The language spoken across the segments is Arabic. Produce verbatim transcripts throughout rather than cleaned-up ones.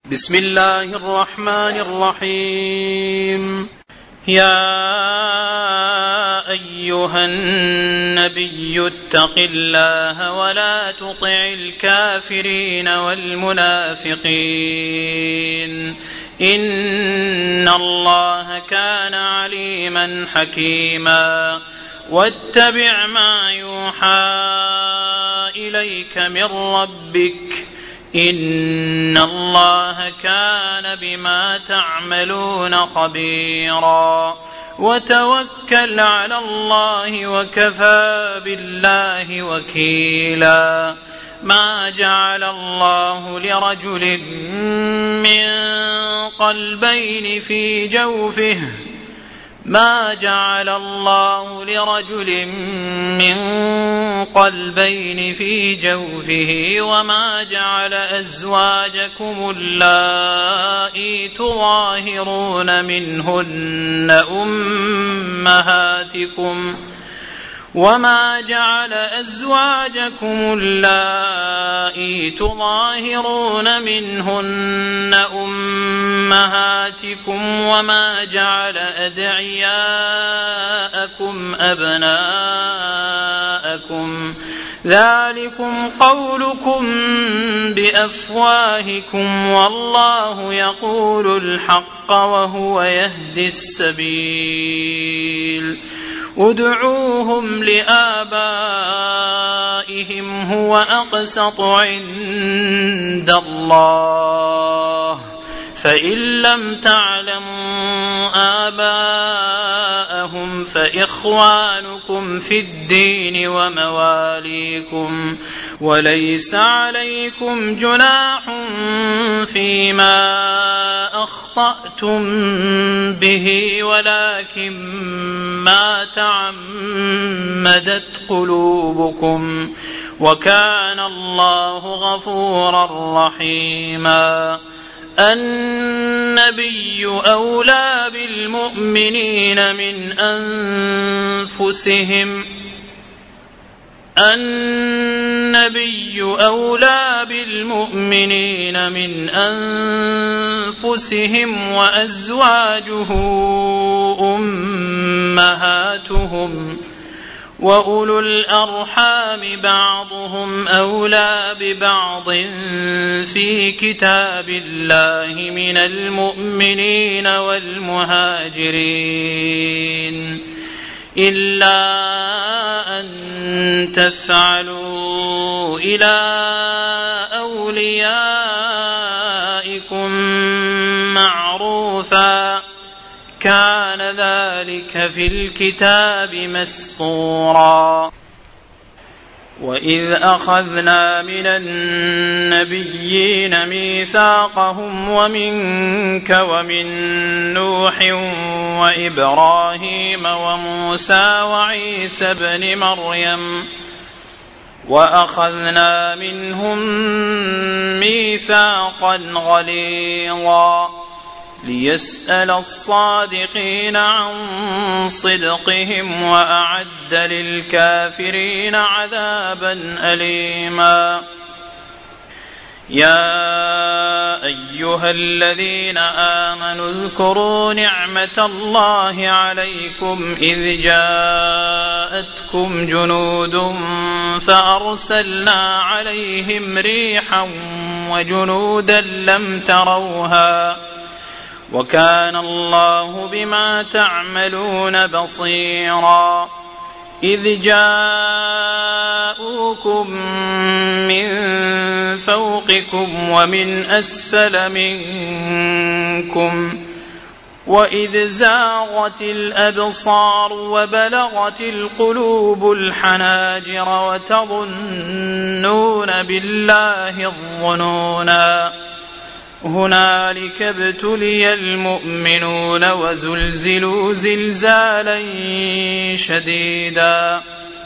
بسم الله الرحمن الرحيم. يا أيها النبي اتق الله ولا تطع الكافرين والمنافقين إن الله كان عليما حكيما. واتبع ما يوحى إليك من ربك إن الله كان بما تعملون خبيرا. وتوكل على الله وكفى بالله وكيلا. ما جعل الله لرجل من قلبين في جوفه ما جعل الله لرجل من قلبين في جوفه وما جعل أزواجكم اللائي تظاهرون منهن أمهاتكم وما جعل أزواجكم اللائي تظاهرون منهن أمهاتكم وما جعل أدعياءكم أبناءكم ذلكم قولكم بأفواهكم والله يقول الحق وهو يهدي السبيل. ادعوهم لآبائهم هو أقسط عند الله فإن لم تعلموا آباءهم فإخوانكم في الدين ومواليكم وليس عليكم جناح فيما أخطأتم به ولكن ما تعمدت قلوبكم وكان الله غفورا رحيما. النبي أولى بالمؤمنين من أنفسهم النبي أولى بالمؤمنين من أنفسهم وأزواجه أمهاتهم وأولو الأرحام بعضهم أولى ببعض في كتاب الله من المؤمنين والمهاجرين إلا أن تفعلوا إلى أوليائكم معروفا كان ذلك في الكتاب مسطورا. وإذ أخذنا من النبيين ميثاقهم ومنك ومن نوح وإبراهيم وموسى وعيسى ابن مريم وأخذنا منهم ميثاقا غليظا ليسأل الصادقين عن صدقهم وأعد للكافرين عذابا أليما. يا أيها الذين آمنوا اذكروا نعمة الله عليكم إذ جاءتكم جنود فأرسلنا عليهم ريحا وجنودا لم تروها وكان الله بما تعملون بصيرا. إذ جاءوكم من فوقكم ومن أسفل منكم وإذ زاغت الأبصار وبلغت القلوب الحناجر وتظنون بالله الظنونا هنالك ابتلي المؤمنون وزلزلوا زلزالا شديدا.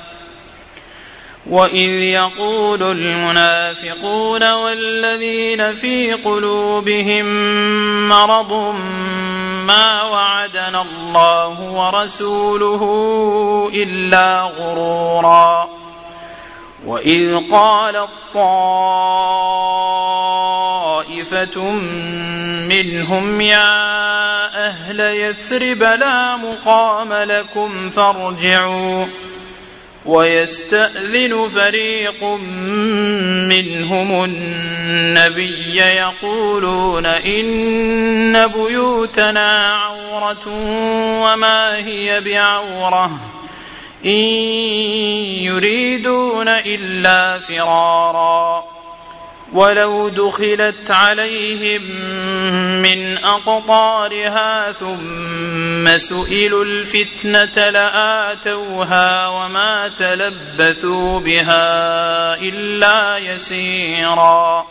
وإذ يقول المنافقون والذين في قلوبهم مرض ما وعدنا الله ورسوله إلا غرورا. وإذ قالت طائفة طائفة منهم يا أهل يثرب لا مقام لكم فارجعوا ويستأذن فريق منهم النبي يقولون إن بيوتنا عورة وما هي بعورة إن يريدون إلا فرارا ولو دخلت عليهم من أقطارها ثم سئلوا الفتنة لآتوها وما تلبثوا بها إلا يسيرا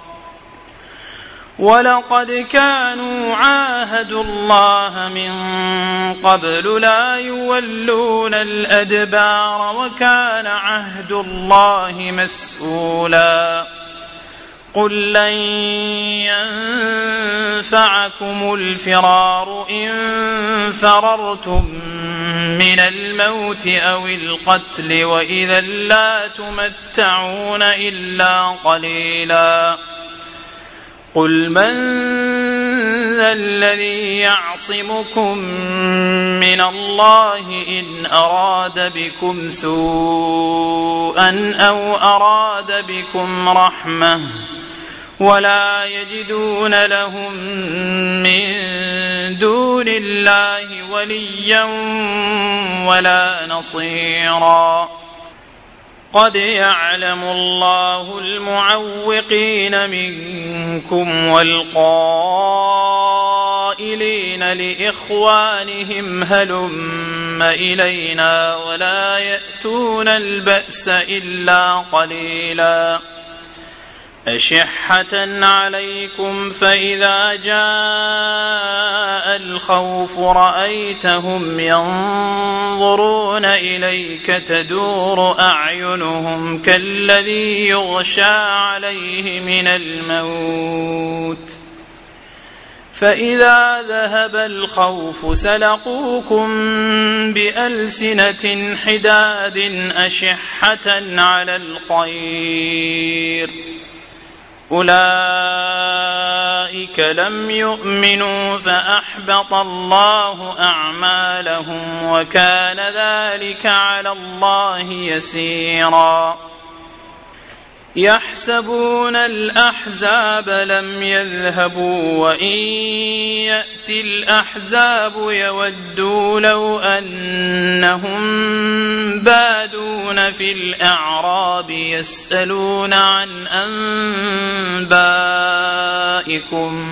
ولقد كانوا عاهدوا الله من قبل لا يولون الأدبار وكان عهد الله مسؤولا قل لن ينفعكم الفرار إن فررتم من الموت أو القتل وإذا لا تمتعون إلا قليلا قل من ذا الذي يعصمكم من الله إن أراد بكم سوءا أو أراد بكم رحمة ولا يجدون لهم من دون الله وليا ولا نصيرا قد يعلم الله المعوقين منكم والقائلين لإخوانهم هلم إلينا ولا يأتون البأس إلا قليلا أشحة عليكم فإذا جاء الخوف رأيتهم ينظرون إليك تدور أعينهم كالذي يغشى عليه من الموت فإذا ذهب الخوف سلقوكم بألسنة حداد أشحة على الخير أولئك لم يؤمنوا فأحبط الله أعمالهم وكان ذلك على الله يسيرا يحسبون الأحزاب لم يذهبوا وإن يأتي الأحزاب يودوا لو أنهم بادون في الأعراب يسألون عن أنبائكم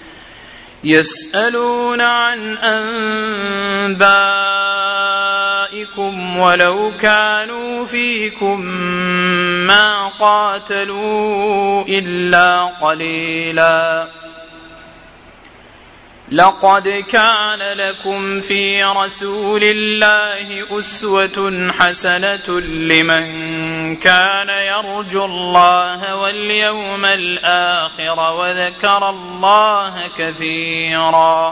يسألون عن أنبائكم ولو كانوا فيكم ما قاتلوا إلا قليلا لقد كان لكم في رسول الله أسوة حسنة لمن كان يرجو الله واليوم الآخر وذكر الله كثيرا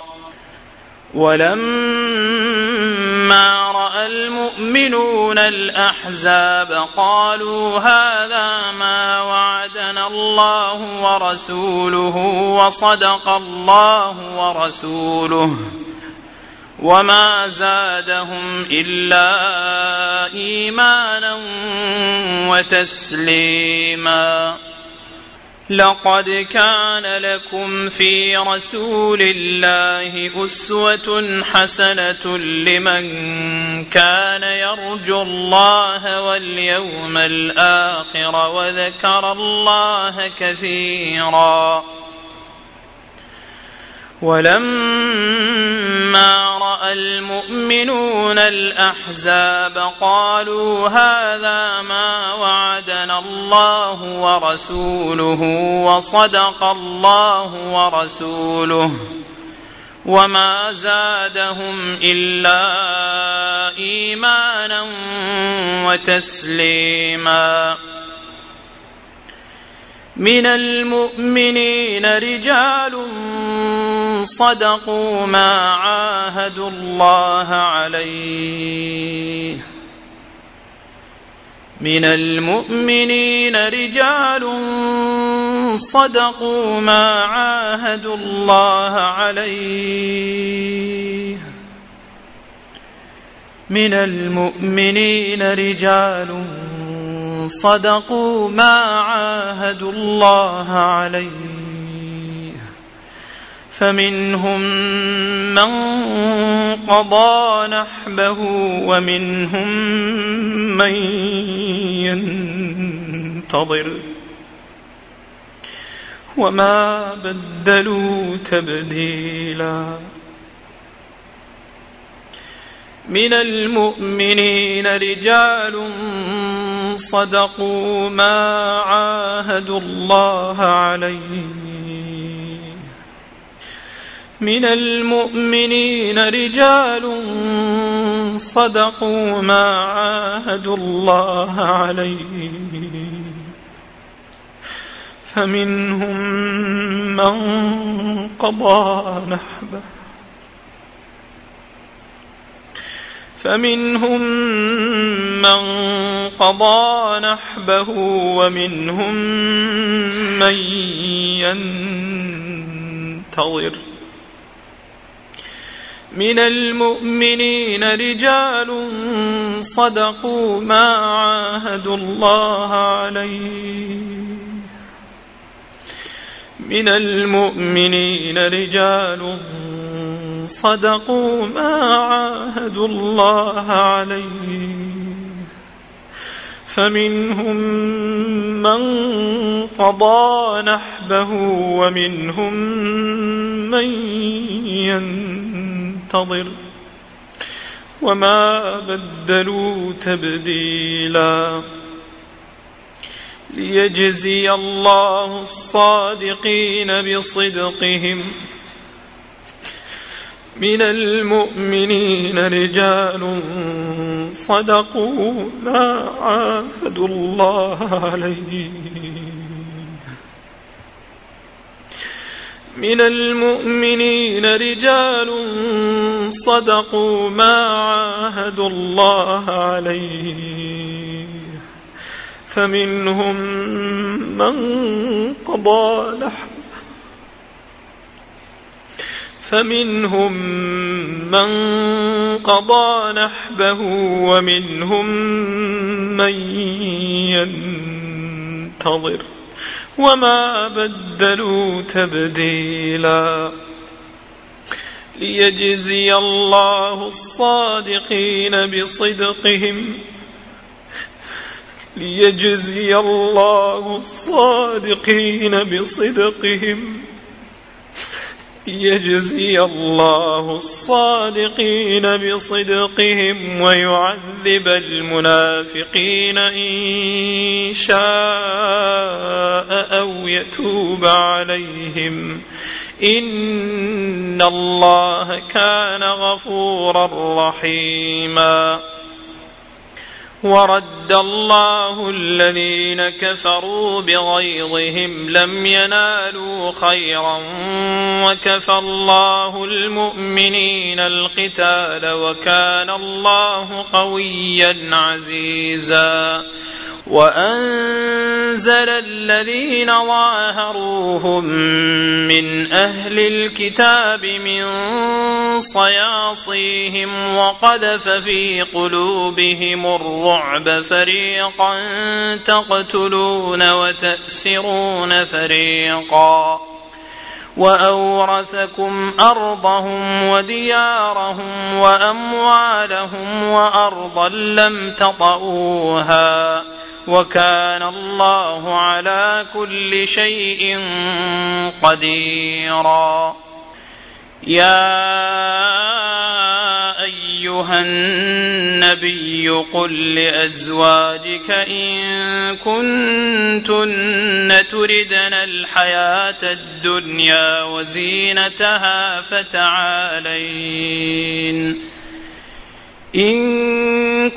ولما رأى المؤمنون الأحزاب قالوا هذا ما وعدنا الله ورسوله وصدق الله ورسوله وما زادهم إلا إيمانا وتسليما لقد كان لكم في رسول الله أسوة حسنة لمن كان يرجو الله واليوم الآخر وذكر الله كثيرا ولما رأى المؤمنون الأحزاب قالوا هذا ما وعدنا الله ورسوله وصدق الله ورسوله وما زادهم إلا إيمانا وتسليما من المؤمنين رجال صدقوا ما عاهدوا الله عليه من المؤمنين رجال صدقوا ما عاهدوا الله عليه من المؤمنين رجال صدقوا ما عاهدوا الله عليه فمنهم من قضى نحبه ومنهم من ينتظر وما بدلوا تبديلا من المؤمنين رجال صدقوا ما عاهدوا الله عليه من المؤمنين رجال صدقوا ما عاهدوا الله عليه فمنهم من قضى نحبه فمنهم من قضى نحبه ومنهم من ينتظر من المؤمنين رجال صدقوا ما عاهدوا الله عليه من المؤمنين رجال صدقوا ما عاهدوا الله عليه فمنهم من قضى نحبه ومنهم من ينتظر وما بدلوا تبديلا ليجزي الله الصادقين بصدقهم من المؤمنين رجال صدقوا ما عاهدوا الله عليه من المؤمنين رجال صدقوا ما عاهدوا الله عليه فمنهم من قضى نحبه فمنهم من قضى نحبه ومنهم من ينتظر وما بدلوا تبديلا ليجزي الله الصادقين بصدقهم ليجزي الله الصادقين بصدقهم يجزي الله الصادقين بصدقهم ويعذب المنافقين إن شاء أو يتوب عليهم إن الله كان غفورا رحيما ورد الله الذين كفروا بغيظهم لم ينالوا خيرا وكفى الله المؤمنين القتال وكان الله قويا عزيزا وأنزل الذين ظاهروهم من أهل الكتاب من صياصيهم وقذف في قلوبهم الرعب فريقا تقتلون وتأسرون فريقا وأورثكم أرضهم وديارهم وأموالهم وأرضا لم تطئوها وكان الله على كل شيء قديرا يا أيها النبي قل لأزواجك إن كنتن تردن الحياة الدنيا وزينتها فتعالين إن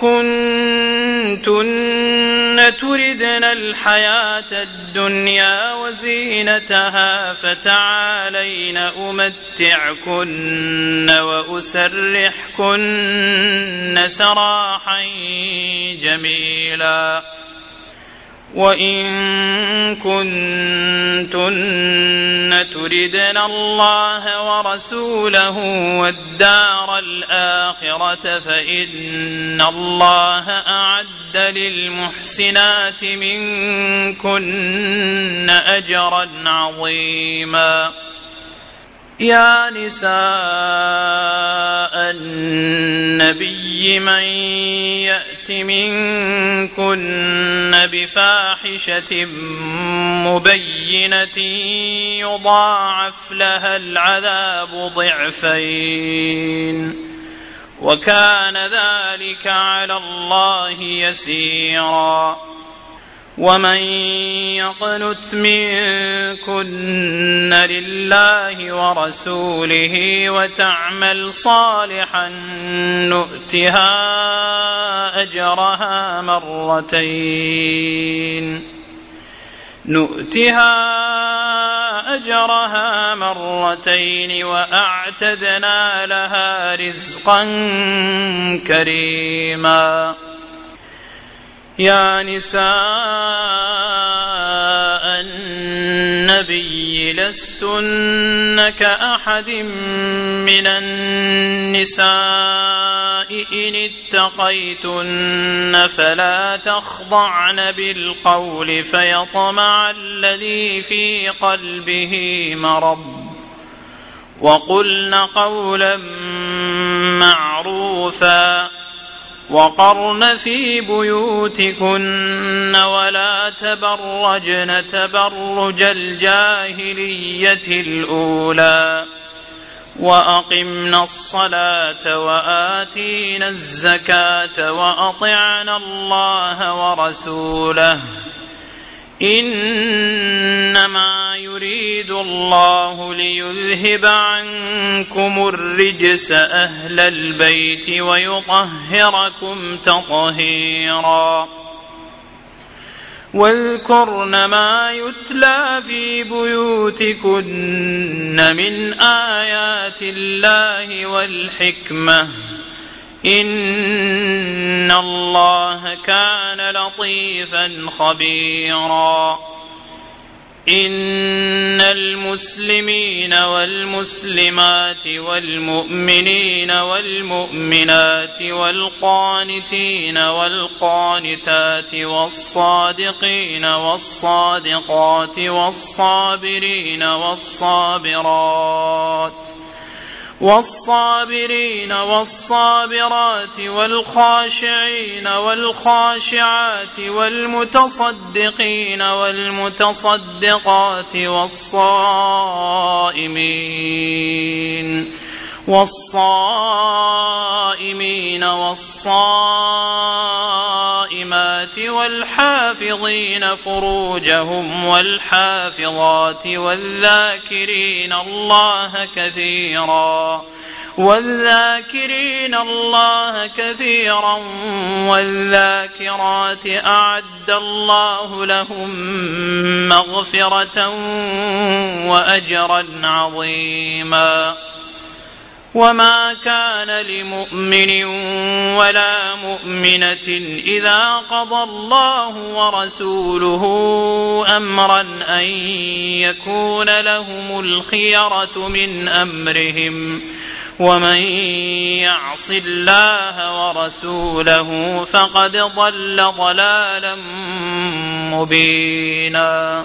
كنتن تردن الحياة الدنيا وزينتها فتعالين أمتعكن وأسرحكن سراحا جميلا وإن كنتن تردن الله ورسوله والدار الآخرة فإن الله أعد للمحسنات منكن أجرا عظيما يا نساء النبي من يأت منكن بفاحشة مبينة يضاعف لها العذاب ضعفين وكان ذلك على الله يسيرا ومن يقنت منكن لله ورسوله وتعمل صالحا نؤتها أجرها مرتين نؤتها أجرها مرتين وأعتدنا لها رزقا كريما يا نساء النبي لستن كأحد من النساء إن اتقيتن فلا تخضعن بالقول فيطمع الذي في قلبه مرض وقلن قولا معروفا وقرن في بيوتكن ولا تبرجن تبرج الجاهلية الأولى وأقمنا الصلاة وآتينا الزكاة وأطعنا الله ورسوله إنما يريد الله ليذهب عنكم الرجس أهل البيت ويطهركم تطهيرا واذكرن ما يتلى في بيوتكن من آيات الله والحكمة إن الله كان لطيفا خبيرا إن المسلمين والمسلمات والمؤمنين والمؤمنات والقانتين والقانتات والصادقين والصادقات والصابرين والصابرات والصابرين والصابرات والخاشعين والخاشعات والمتصدقين والمتصدقات والصائمين والصائمين والصائمات والحافظين فروجهم والحافظات والذاكرين الله كثيرا والذاكرين الله كثيرا والذاكرات أعد الله لهم مغفرة وأجرا عظيما وما كان لمؤمن ولا مؤمنة إذا قضى الله ورسوله أمرا أن يكون لهم الخيرة من أمرهم ومن يعص الله ورسوله فقد ضل ضلالا مبينا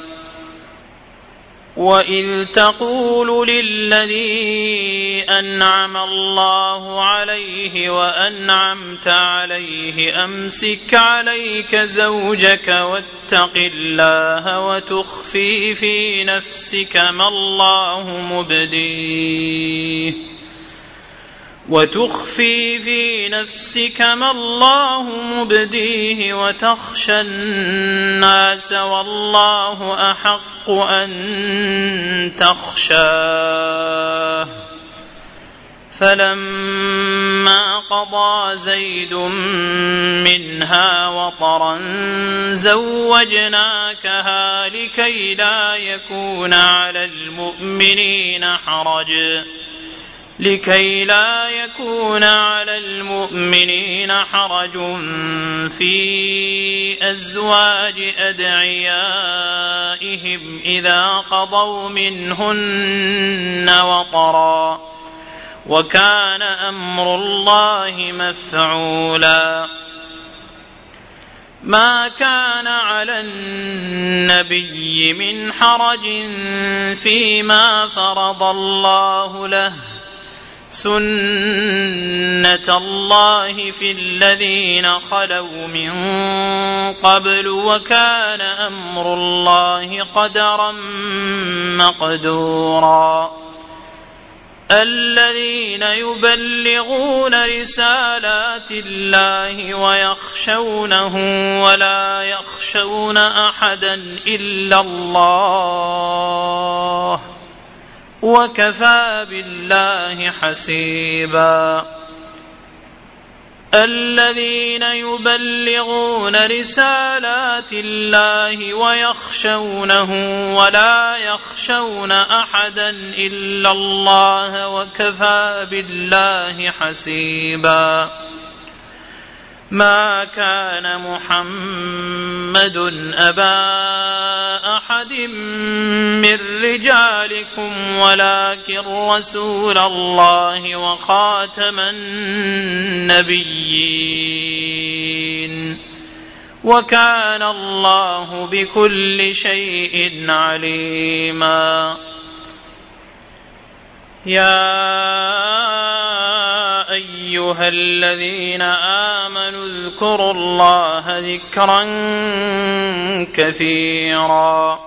وإذ تقول للذي أنعم الله عليه وأنعمت عليه أمسك عليك زوجك واتق الله وتخفي في نفسك ما الله مبديه وتخفي في نفسك ما الله مبديه وتخشى الناس والله أحق أن تخشاه فلما قضى زيد منها وطرا زوجناكها لكي لا يكون على المؤمنين حرج لكي لا يكون على المؤمنين حرج في أزواج أدعيائهم إذا قضوا منهن وطرا وكان أمر الله مفعولا. ما كان على النبي من حرج فيما فرض الله له سنة الله في الذين خلوا من قبل وكان أمر الله قدرا مقدورا. الذين يبلغون رسالات الله ويخشونه ولا يخشون أحدا إلا الله وكفى بالله حسيبا. الذين يبلغون رسالات الله ويخشونه ولا يخشون أحدا إلا الله وكفى بالله حسيبا. ما كان محمد أبا أحد من رجالكم ولكن رسول الله وخاتم النبيين وكان الله بكل شيء عليما. يا أيها الذين آمنوا اذكروا الله ذكرا كثيرا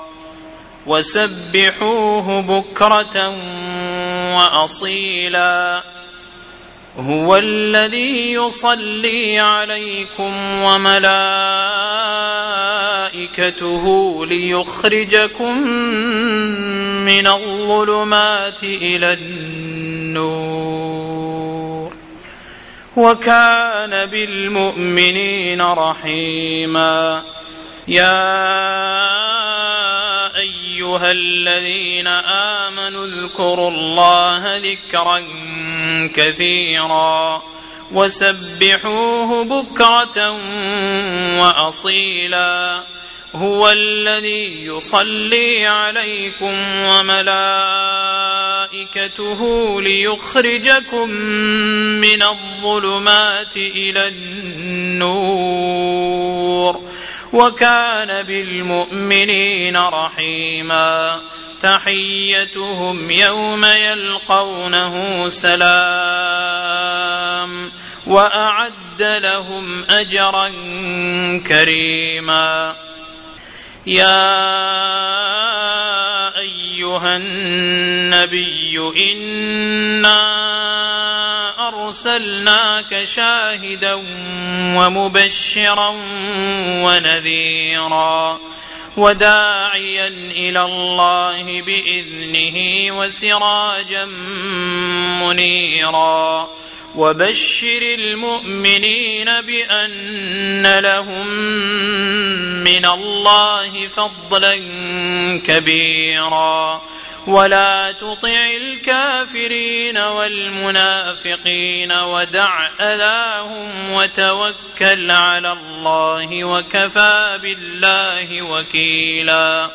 وسبحوه بكرة وأصيلا. هو الذي يصلي عليكم وملائكته ليخرجكم من الظلمات إلى النور وكان بالمؤمنين رحيما. يا أيها الذين آمنوا اذكروا الله ذكرا كثيرا وسبحوه بكرة وأصيلا. هو الذي يصلي عليكم وملائكته ليخرجكم من الظلمات إلى النور وكان بالمؤمنين رحيما. تحيتهم يوم يلقونه سلام وأعد لهم أجرا كريما. يا أيها النبي إنا أرسلناك شاهدا ومبشرا ونذيرا وداعيا إلى الله بإذنه وسراجا منيرا. وبشر المؤمنين بأن لهم من الله فضلا كبيرا. ولا تطع الكافرين والمنافقين ودع أذاهم وتوكل على الله وكفى بالله وكيلا.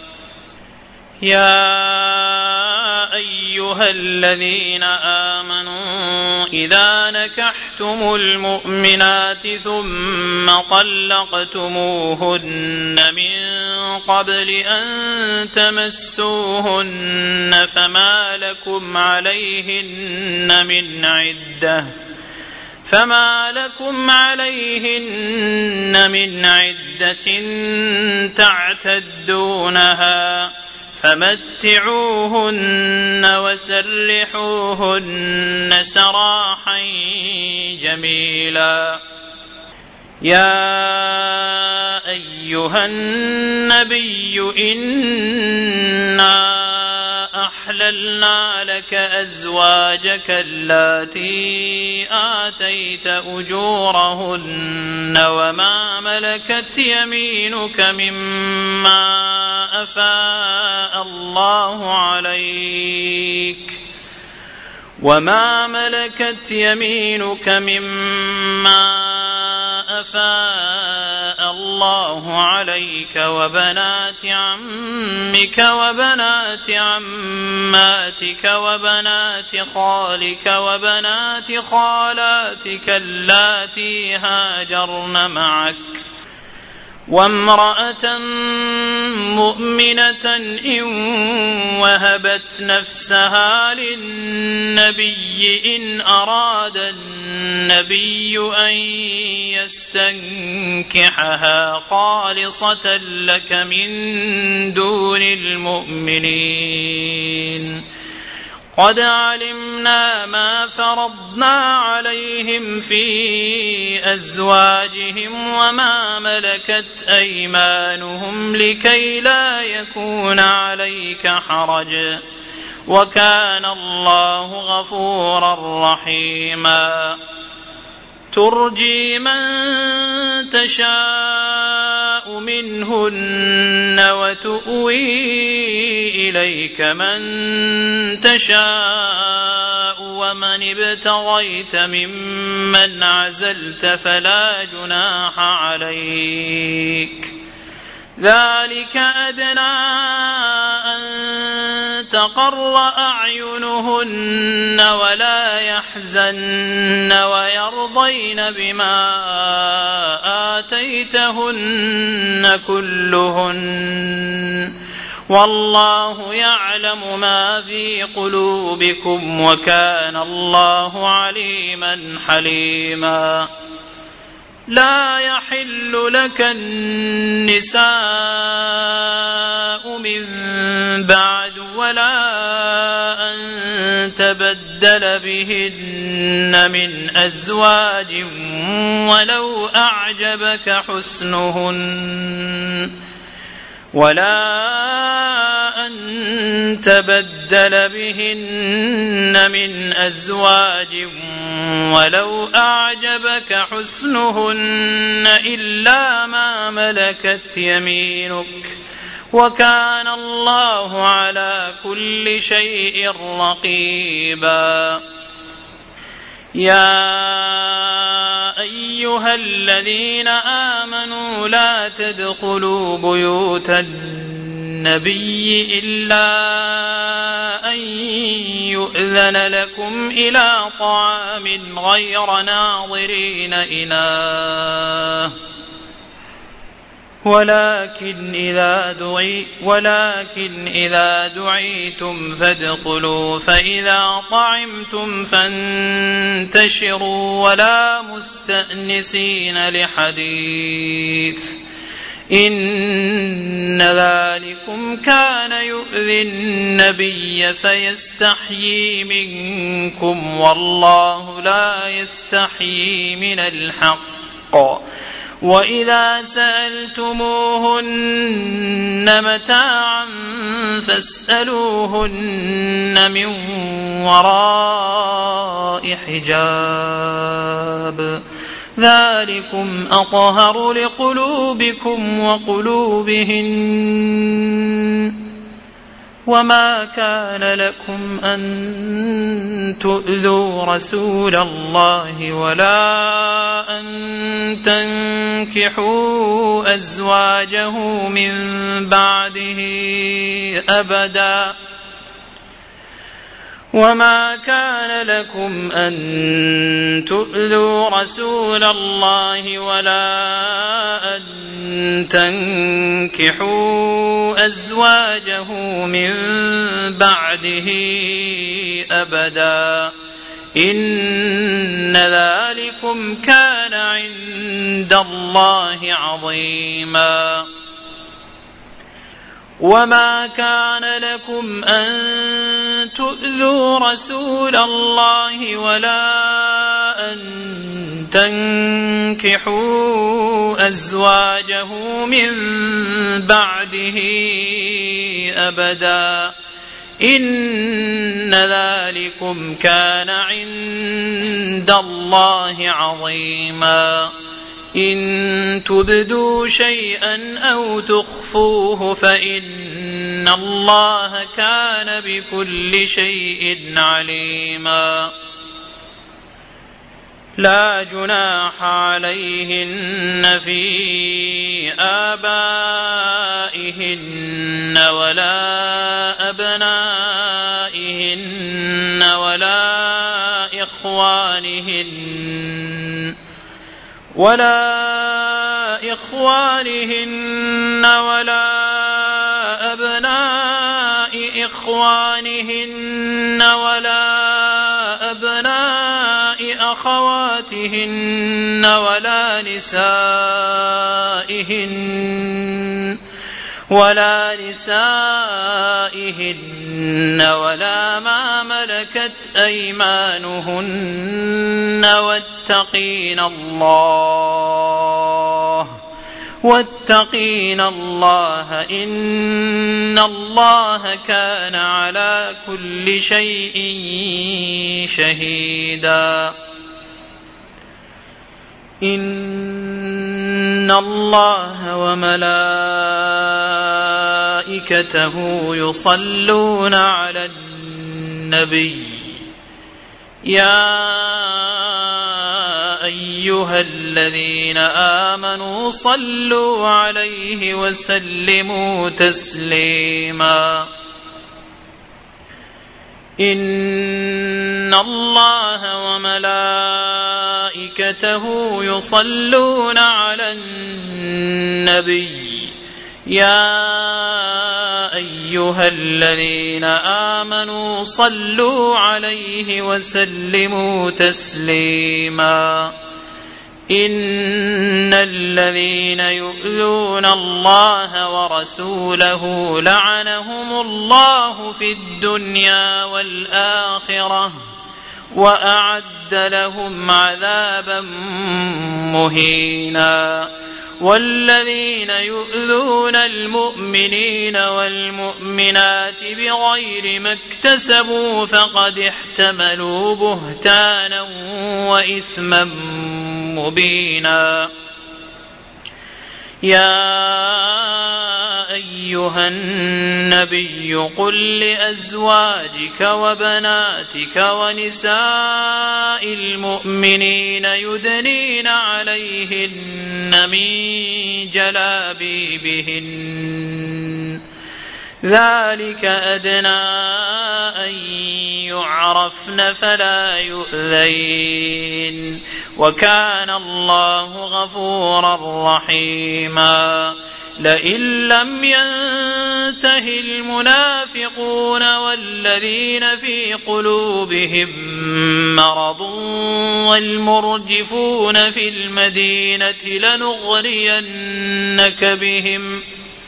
يا أيها الذين آمنوا إذا نكحتم المؤمنات ثم طلقتموهن من قبل أن تمسوهن فما لكم عليهن من عدة فما لكم عليهن من عدة تعتدونها فمتعوهن وسرحوهن سراحا جميلا. يا أيها النبي إنا وأحللنا لك أزواجك اللاتي آتيت أجورهن وما ملكت يمينك مما أفاء الله عليك وما ملكت يمينك مما أفاء الله عليك وبنات عمك وبنات عماتك وبنات خالك وبنات خالاتك اللاتي هاجرن معك وامرأة مؤمنة إن وهبت نفسها للنبي إن أراد النبي أن يستنكحها خالصة لك من دون المؤمنين قد علمنا ما فرضنا عليهم في أزواجهم وما ملكت أيمانهم لكي لا يكون عليك حرج وكان الله غفورا رحيما ترجي من تشاء منهن وتؤوي إليك من تشاء ومن ابتغيت ممن عزلت فلا جناح عليك ذلك أدنى أن تقر أعينهن ولا يحزن ويرضين بما آتيتهن كلهن والله يعلم ما في قلوبكم وكان الله عليما حليما لا يحل لك النساء من بعد ولا أن تبدل بهن من أزواج ولو أعجبك حسنهن ولا أن تبدل بهن من أزواج ولو أعجبك حسنهن إلا ما ملكت يمينك وكان الله على كل شيء رقيبا يا أيها الذين آمنوا لا تدخلوا بيوت النبي إلا أن يؤذن لكم إلى طعام غير ناظرين إناه ولكن إذا دعي ولكن إذا دعيتم فادخلوا فإذا طعمتم فانتشروا ولا مستأنسين لحديث إن ذلكم كان يؤذي النبي فيستحيي منكم والله لا يستحيي من الحق وإذا سألتموهن متاعا فاسألوهن من وراء حجاب ذلكم أطهر لقلوبكم وقلوبهن وما كان لكم أن تؤذوا رسول الله ولا أن تنكحوا أزواجه من بعده أبدا وما كان لكم أن تؤذوا رسول الله ولا أن تنكحوا أزواجه من بعده أبدا إن ذلكم كان عند الله عظيما وما كان لكم أن تؤذوا رسول الله ولا أن تنكحوا أزواجه من بعده أبدا إن ذلكم كان عند الله عظيما إن تبدوا شيئا أو تخفوه فإن الله كان بكل شيء عليما لا جناح عليهن في آبائهن ولا أبنائهن ولا إخوانهن ولا إخوانهن ولا أبناء إخوانهن ولا أبناء أخواتهن ولا نسائهن ولا نسائهن ولا ما ملكت أيمانهن واتقين الله واتقين الله إن الله كان على كل شيء شهيدا إن الله وملائكته يصلون على النبي يا أيها الذين آمنوا صلوا عليه وسلموا تسليما إن الله وملائكته يصلون على النبي يا أيها الذين آمنوا صلوا عليه وسلموا تسليما إن الذين يؤذون الله ورسوله لعنهم الله في الدنيا والآخرة وأعد لهم عذابا مهينا والذين يؤذون المؤمنين والمؤمنات بغير ما اكتسبوا فقد احتملوا بهتانا وإثما مبينا يا أيها النبي قل لأزواجك وبناتك ونساء المؤمنين يدنين عليهن من جلابيبهن ذلك أدنى أن يعرفن فلا يؤذين وكان الله غفورا رحيما لئن لم ينته المنافقون والذين في قلوبهم مرض والمرجفون في المدينة لنغرينك بهم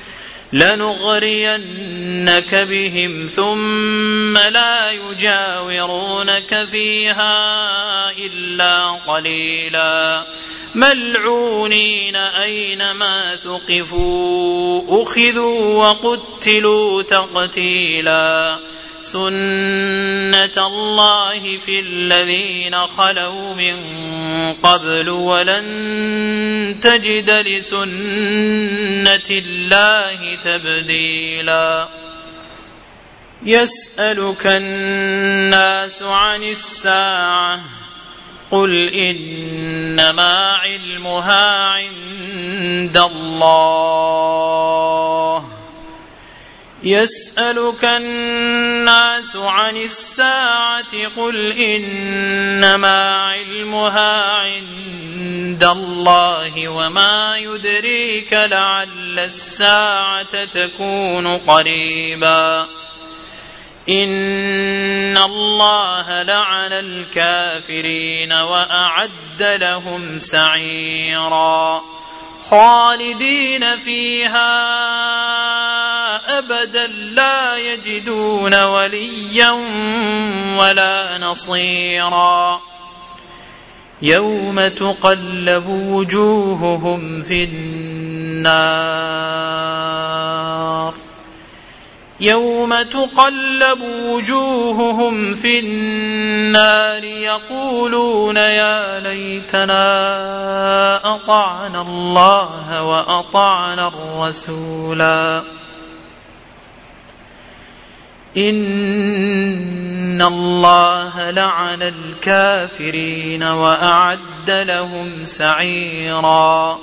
لنغرينك بهم ثم لا يجاورونك فيها إلا قليلا ملعونين أينما ثقفوا أخذوا وقتلوا تقتيلا سنة الله في الذين خلوا من قبل ولن تجد لسنة الله تبديلا يسألك الناس عن الساعة قل إنما علمها عند الله يسألك الناس عن الساعة قل إنما علمها عند الله وما يدريك لعل الساعة تكون قريبا إن الله لعن الكافرين وأعد لهم سعيرا خالدين فيها أبدا لا يجدون وليا ولا نصيرا يوم تقلب وجوههم في النار يوم تقلب وجوههم في النار يقولون يا ليتنا أطعنا الله وأطعنا الرسولا إن الله لعن الكافرين وأعد لهم سعيرا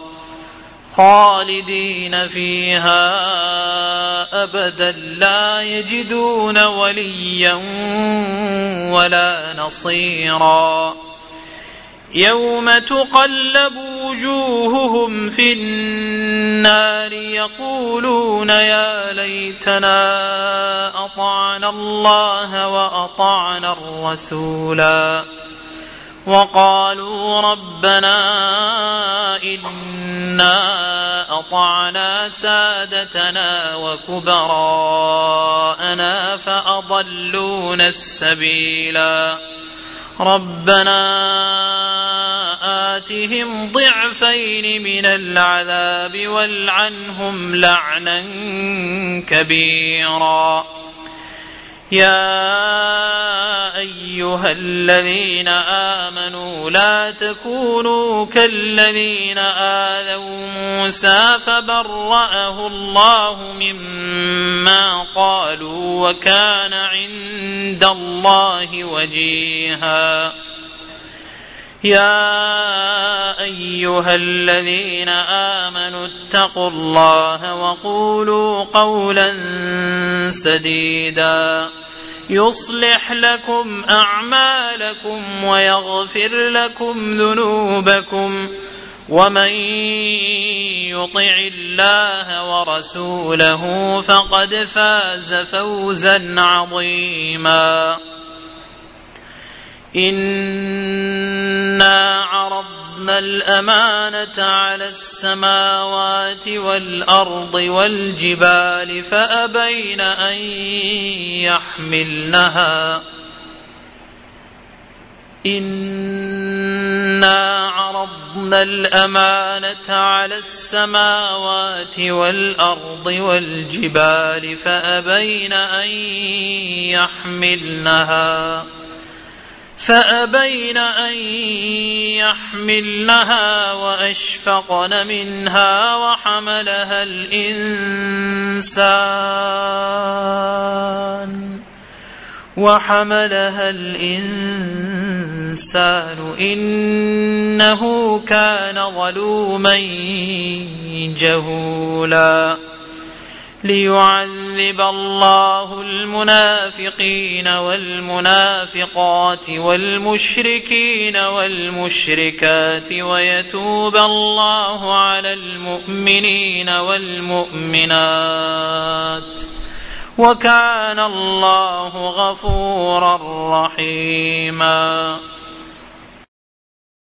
خالدين فيها أبدا لا يجدون وليا ولا نصيرا يوم تقلب وجوههم في النار يقولون يا ليتنا أطعنا الله وأطعنا الرسولا وقالوا ربنا إنا أطعنا سادتنا وكبراءنا فأضلونا السبيلا ربنا آتهم ضعفين من العذاب والعنهم لعنا كبيرا يا أيها الذين آمنوا لا تكونوا كالذين آذوا موسى فبرأه الله مما قالوا وكان عند الله وجيها يا أيها الذين آمنوا اتقوا الله وقولوا قولا سديدا يصلح لكم أعمالكم ويغفر لكم ذنوبكم ومن يطع الله ورسوله فقد فاز فوزا عظيما إنا عرضنا الأمانة على السماوات والأرض والجبال فأبين أن يحملنها إنا عرضنا الأمانة على السماوات والأرض والجبال فأبين أن يحملنها فأبين أن يحملنها وأشفقن منها وحملها الإنسان وحملها الإنسان إنه كان ظلوما جهولا ليعذب الله المنافقين والمنافقات والمشركين والمشركات ويتوب الله على المؤمنين والمؤمنات وكان الله غفورا رحيما.